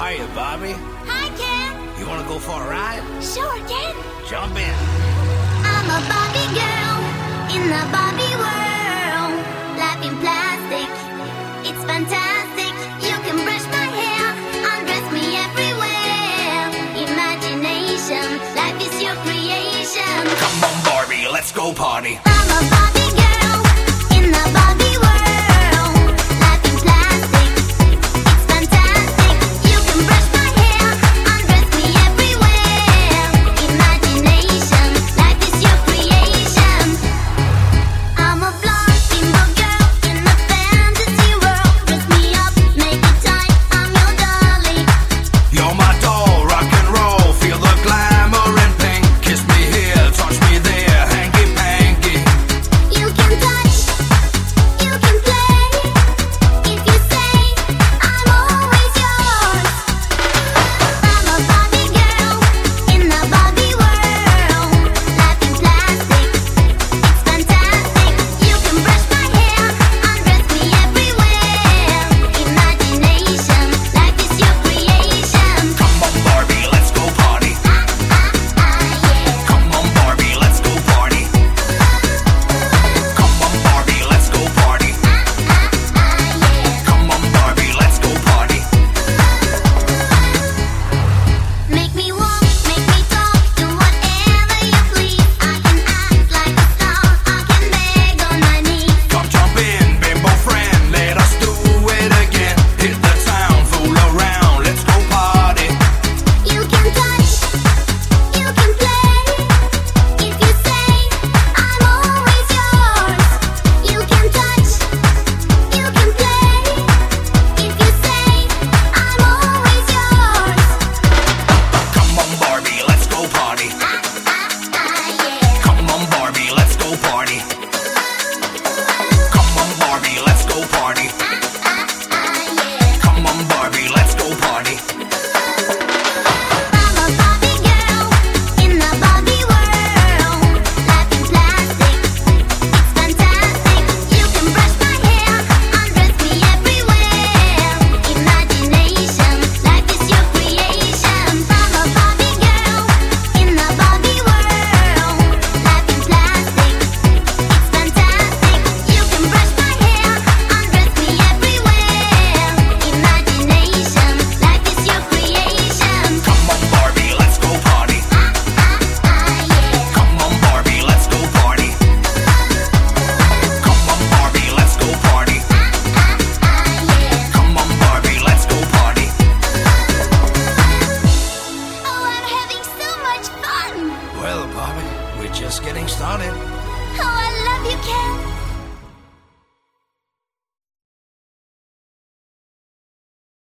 Hiya, Bobby. Hi, Ken. You wanna go for a ride? Sure, Ken. Jump in. I'm a Barbie girl in the Barbie world. Life in plastic, it's fantastic. You can brush my hair, undress me everywhere. Imagination, life is your creation. Come on, Barbie, let's go party. I'm a Barbie girl in the Barbie world. Life in plastic, it's fantastic. You can brush my hair, undress me everywhere. Imagination, life is your creation. I'm a blonde single girl in a fantasy world. Dress me up, make it tight, I'm your dolly. You're my doll, rock and roll. Feel the glamour and pink. Kiss me here, touch me there, hanky panky. You can touch, you can play. If you say, I'm always yours. I'm a Barbie girl in the Barbie world. Life in plastic, it's fantastic. You can brush my hair, undress me everywhere. Imagination, life is your creation. Come on, Barbie, let's go party. Yeah. Come on, Barbie, let's go party. Come on, Barbie, let's go party. Yeah. Come on, Barbie, let's go party. Make me walk, make me talk, do whatever you please. I can act like a star, I can beg on my knees. Come jump in, bimbo friend, let us do it again. Hit the town, fool around, let's go party. You can touch, you can play. If you say, I'm always yours. You can touch, you can play. If you say, I'm always yours. Come on, Barbie, let's go party. Yeah. Come on, Barbie, let's go party. Come on, Barbie, let's go party. Yeah. Come on, Barbie, let's go party. I'm a Barbie girl in the Barbie world. Life in plastic, it's fantastic. You can brush my hair, undress me everywhere. Imagination, life is your creation. I'm a Barbie girl in the Barbie world. Life in plastic, it's fantastic. You can brush my hair, undress me everywhere. Imagination, life is your creation. Come on, Barbie, let's go party. Yeah. Come on, Barbie, let's go party. Come on, Barbie, let's go party. Yeah. Come on, Barbie, let's go party. Oh, I'm having so much fun. Well, Barbie, we're just getting started. Oh, I love you, Ken.